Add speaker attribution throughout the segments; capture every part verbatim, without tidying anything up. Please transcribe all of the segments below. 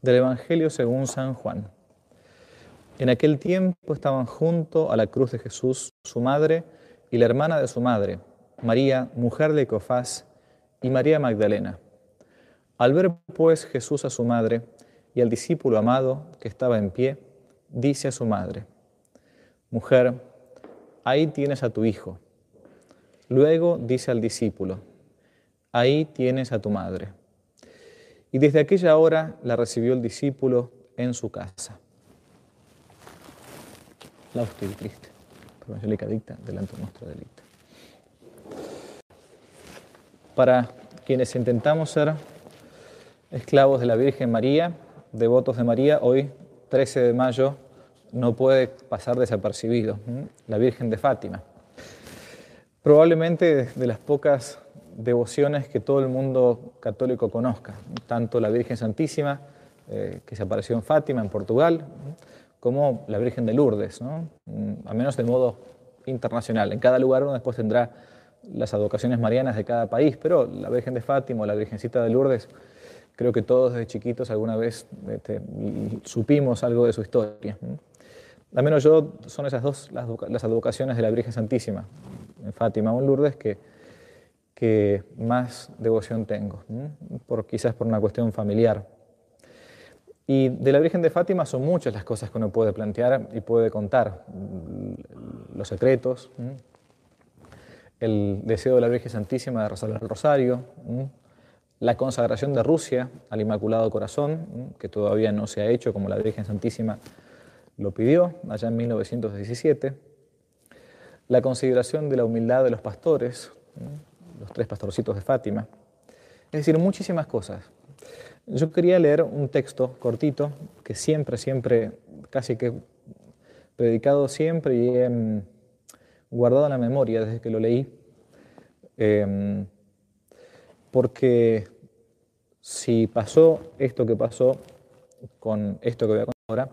Speaker 1: Del Evangelio según San Juan. En aquel tiempo estaban junto a la cruz de Jesús su madre y la hermana de su madre, María, mujer de Cleofás, y María Magdalena. Al ver pues Jesús a su madre y al discípulo amado que estaba en pie, dice a su madre: Mujer, ahí tienes a tu hijo. Luego dice al discípulo: Ahí tienes a tu madre. Y desde aquella hora la recibió el discípulo en su casa. Lauste y triste, por Angélica dicta, delante nuestro delito. Para quienes intentamos ser esclavos de la Virgen María, devotos de María, hoy, trece de mayo, no puede pasar desapercibido. La Virgen de Fátima. Probablemente de las pocas devociones que todo el mundo católico conozca, tanto la Virgen Santísima, eh, que se apareció en Fátima, en Portugal, como la Virgen de Lourdes, ¿no? Al menos de modo internacional. En cada lugar uno después tendrá las advocaciones marianas de cada país, pero la Virgen de Fátima o la Virgencita de Lourdes, creo que todos desde chiquitos alguna vez este, supimos algo de su historia. Al menos yo, son esas dos las, las advocaciones de la Virgen Santísima, en Fátima o en Lourdes, que, que más devoción tengo, por, quizás por una cuestión familiar. Y de la Virgen de Fátima son muchas las cosas que uno puede plantear y puede contar. Los secretos, el deseo de la Virgen Santísima de rezar el rosario, la consagración de Rusia al Inmaculado Corazón, que todavía no se ha hecho como la Virgen Santísima lo pidió allá en mil novecientos diecisiete, la consideración de la humildad de los pastores, los tres pastorcitos de Fátima, es decir, muchísimas cosas. Yo quería leer un texto cortito que siempre, siempre, casi que he predicado siempre y he um, guardado en la memoria desde que lo leí, eh, porque si pasó esto que pasó con esto que voy a contar ahora,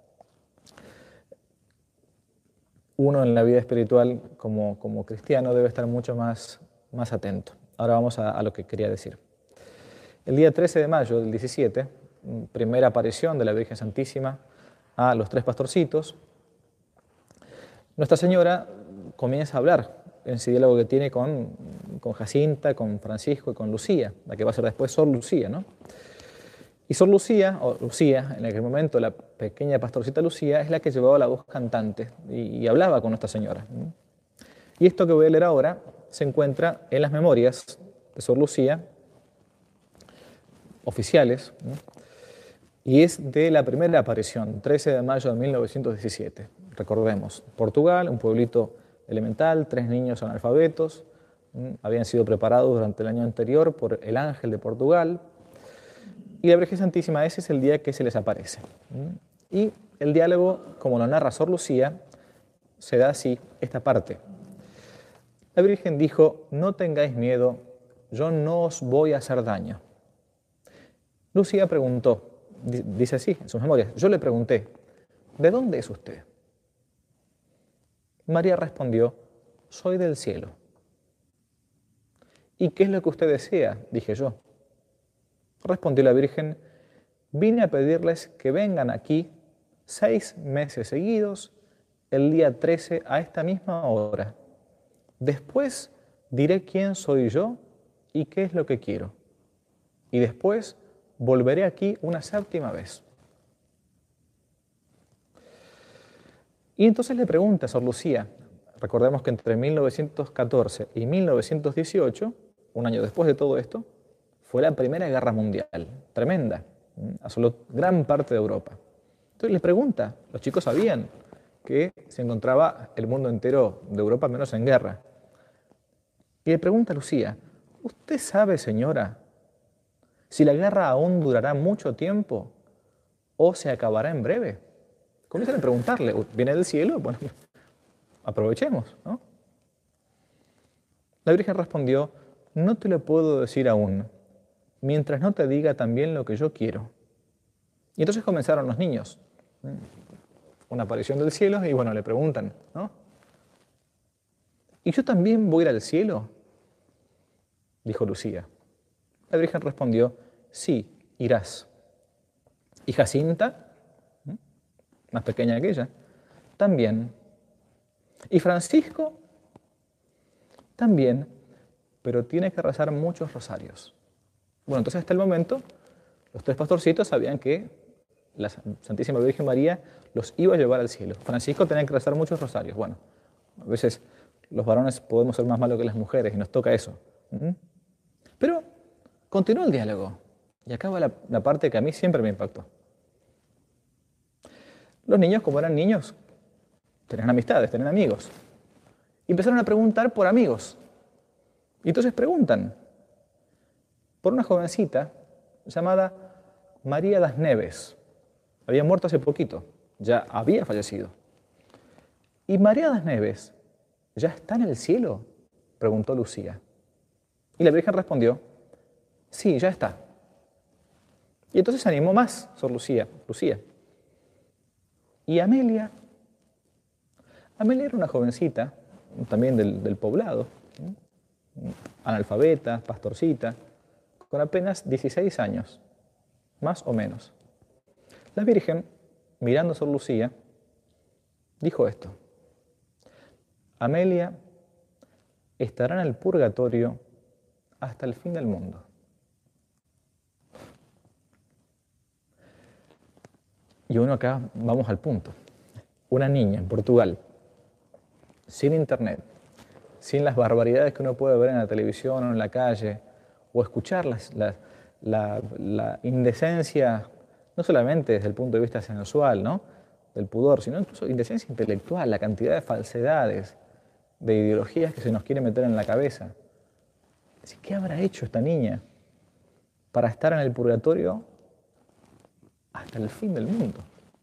Speaker 1: uno en la vida espiritual como, como cristiano debe estar mucho más, más atento. Ahora vamos a, a lo que quería decir. El día trece de mayo del diecisiete, primera aparición de la Virgen Santísima a los tres pastorcitos, Nuestra Señora comienza a hablar en ese diálogo que tiene con, con Jacinta, con Francisco y con Lucía, la que va a ser después Sor Lucía, ¿no? Y Sor Lucía, o Lucía, en aquel momento la pequeña pastorcita Lucía, es la que llevaba la voz cantante y, y hablaba con Nuestra Señora. Y esto que voy a leer ahora se encuentra en las memorias de Sor Lucía, oficiales, ¿no? Y es de la primera aparición, trece de mayo de mil novecientos diecisiete. Recordemos, Portugal, un pueblito elemental, tres niños analfabetos, ¿no? Habían sido preparados durante el año anterior por el ángel de Portugal, y la Virgen Santísima, ese es el día que se les aparece. ¿no? Y el diálogo, como lo narra Sor Lucía, se da así, esta parte. La Virgen dijo: no tengáis miedo, yo no os voy a hacer daño. Lucía preguntó, dice así en sus memorias, yo le pregunté, ¿de dónde es usted? María respondió, soy del cielo. ¿Y qué es lo que usted desea? Dije yo. Respondió la Virgen, vine a pedirles que vengan aquí seis meses seguidos, el día trece a esta misma hora. Después diré quién soy yo y qué es lo que quiero. Y después volveré aquí una séptima vez. Y entonces le pregunta a Sor Lucía, recordemos que entre mil novecientos catorce y mil novecientos dieciocho, un año después de todo esto, fue la Primera Guerra Mundial, tremenda, asoló gran parte de Europa. Entonces le pregunta, los chicos sabían que se encontraba el mundo entero de Europa menos en guerra. Y le pregunta a Lucía, ¿usted sabe, señora, si la guerra aún durará mucho tiempo o se acabará en breve? Comienzan a preguntarle, ¿viene del cielo? Bueno, aprovechemos, ¿no? La Virgen respondió, no te lo puedo decir aún, mientras no te diga también lo que yo quiero. Y entonces comenzaron los niños. Una aparición del cielo y bueno, le preguntan, ¿no? ¿Y yo también voy a ir al cielo? Dijo Lucía. La Virgen respondió, sí, irás. Y Jacinta, más pequeña que ella, también. Y Francisco, también, pero tiene que rezar muchos rosarios. Bueno, entonces hasta el momento, los tres pastorcitos sabían que la Santísima Virgen María los iba a llevar al cielo. Francisco tenía que rezar muchos rosarios. Bueno, a veces los varones podemos ser más malos que las mujeres y nos toca eso. ¿Mm? Pero continuó el diálogo. Y acá va la, la parte que a mí siempre me impactó. Los niños, como eran niños, tenían amistades, tenían amigos. Y empezaron a preguntar por amigos. Y entonces preguntan por una jovencita llamada María das Neves. Había muerto hace poquito, ya había fallecido. ¿Y María das Neves ya está en el cielo?, preguntó Lucía. Y la Virgen respondió, sí, ya está. Y entonces se animó más Sor Lucía, Lucía. Y Amelia, Amelia era una jovencita, también del, del poblado, ¿no? Analfabeta, pastorcita, con apenas dieciséis años, más o menos. La Virgen, mirando a Sor Lucía, dijo esto: Amelia estará en el purgatorio hasta el fin del mundo. Y uno acá, vamos al punto. Una niña en Portugal, sin internet, sin las barbaridades que uno puede ver en la televisión o en la calle, o escuchar las, las, la, la indecencia, no solamente desde el punto de vista sensual, ¿no?, del pudor, sino incluso indecencia intelectual, la cantidad de falsedades, de ideologías que se nos quiere meter en la cabeza. Así, ¿qué habrá hecho esta niña para estar en el purgatorio hasta el fin del mundo?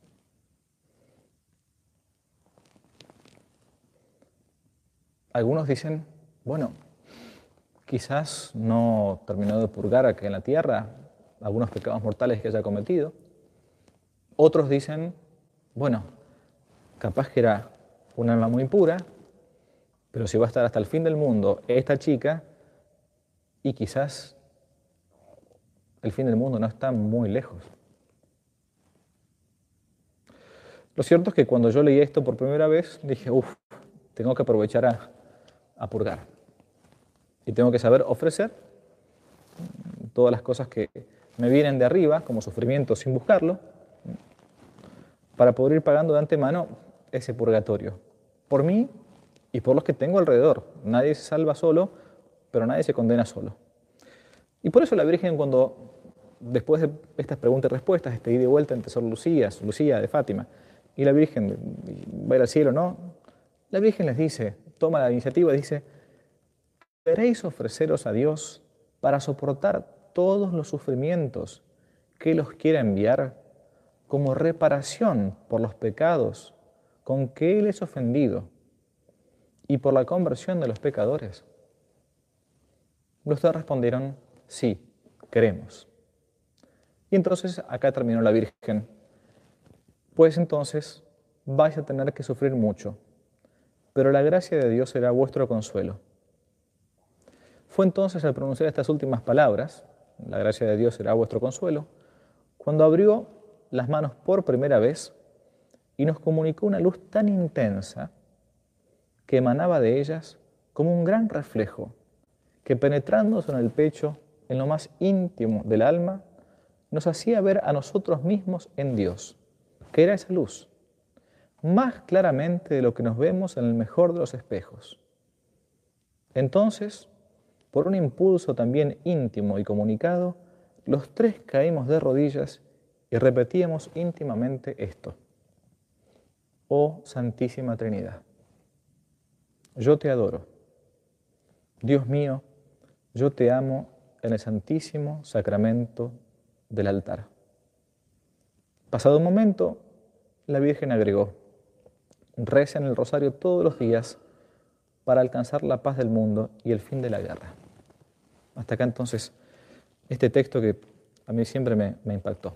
Speaker 1: Algunos dicen, bueno, quizás no terminó de purgar aquí en la tierra algunos pecados mortales que haya cometido. Otros dicen, bueno, capaz que era un alma muy pura, pero si va a estar hasta el fin del mundo esta chica, y quizás el fin del mundo no está muy lejos. Lo cierto es que cuando yo leí esto por primera vez, dije, uff, tengo que aprovechar a, a purgar. Y tengo que saber ofrecer todas las cosas que me vienen de arriba, como sufrimiento sin buscarlo, para poder ir pagando de antemano ese purgatorio. Por mí y por los que tengo alrededor. Nadie se salva solo, pero nadie se condena solo. Y por eso la Virgen, cuando, después de estas preguntas y respuestas, este ida y vuelta entre Sor Lucía, Sor Lucía de Fátima, y la Virgen, ¿va a ir al cielo o no?, la Virgen les dice, toma la iniciativa, dice, queréis ofreceros a Dios para soportar todos los sufrimientos que Él os quiera enviar como reparación por los pecados con que Él es ofendido y por la conversión de los pecadores. Los dos respondieron, sí, queremos. Y entonces acá terminó la Virgen. Pues entonces vais a tener que sufrir mucho, pero la gracia de Dios será vuestro consuelo. Fue entonces al pronunciar estas últimas palabras, la gracia de Dios será vuestro consuelo, cuando abrió las manos por primera vez y nos comunicó una luz tan intensa que emanaba de ellas como un gran reflejo que, penetrándose en el pecho, en lo más íntimo del alma, nos hacía ver a nosotros mismos en Dios, que era esa luz, más claramente de lo que nos vemos en el mejor de los espejos. Entonces, por un impulso también íntimo y comunicado, los tres caímos de rodillas y repetíamos íntimamente esto: Oh Santísima Trinidad, yo te adoro. Dios mío, yo te amo en el santísimo sacramento del altar. Pasado un momento, la Virgen agregó, recen el rosario todos los días para alcanzar la paz del mundo y el fin de la guerra. Hasta acá entonces este texto que a mí siempre me, me impactó.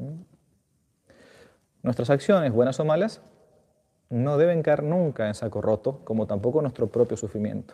Speaker 1: Nuestras acciones, buenas o malas, no deben caer nunca en saco roto, como tampoco nuestro propio sufrimiento.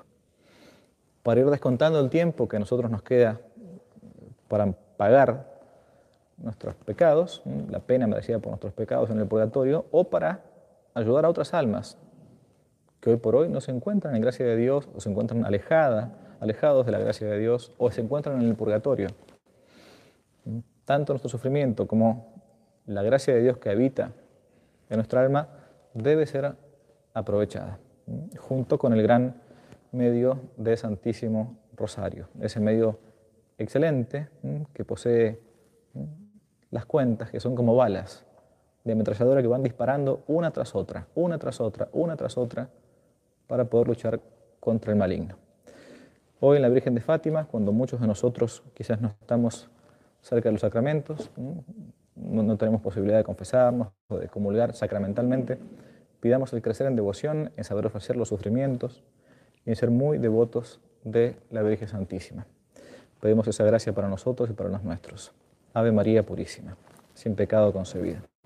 Speaker 1: Para ir descontando el tiempo que a nosotros nos queda para pagar nuestros pecados, la pena merecida por nuestros pecados en el purgatorio, o para ayudar a otras almas que hoy por hoy no se encuentran en gracia de Dios, o se encuentran alejadas, alejados de la gracia de Dios, o se encuentran en el purgatorio. Tanto nuestro sufrimiento como la gracia de Dios que habita en nuestra alma debe ser aprovechada, junto con el gran medio de Santísimo Rosario, ese medio excelente que posee las cuentas, que son como balas de ametralladora que van disparando una tras otra, una tras otra, una tras otra, para poder luchar contra el maligno. Hoy en la Virgen de Fátima, cuando muchos de nosotros quizás no estamos cerca de los sacramentos, no, no tenemos posibilidad de confesarnos o de comulgar sacramentalmente, pidamos el crecer en devoción, en saber ofrecer los sufrimientos y en ser muy devotos de la Virgen Santísima. Pedimos esa gracia para nosotros y para los nuestros. Ave María Purísima, sin pecado concebida.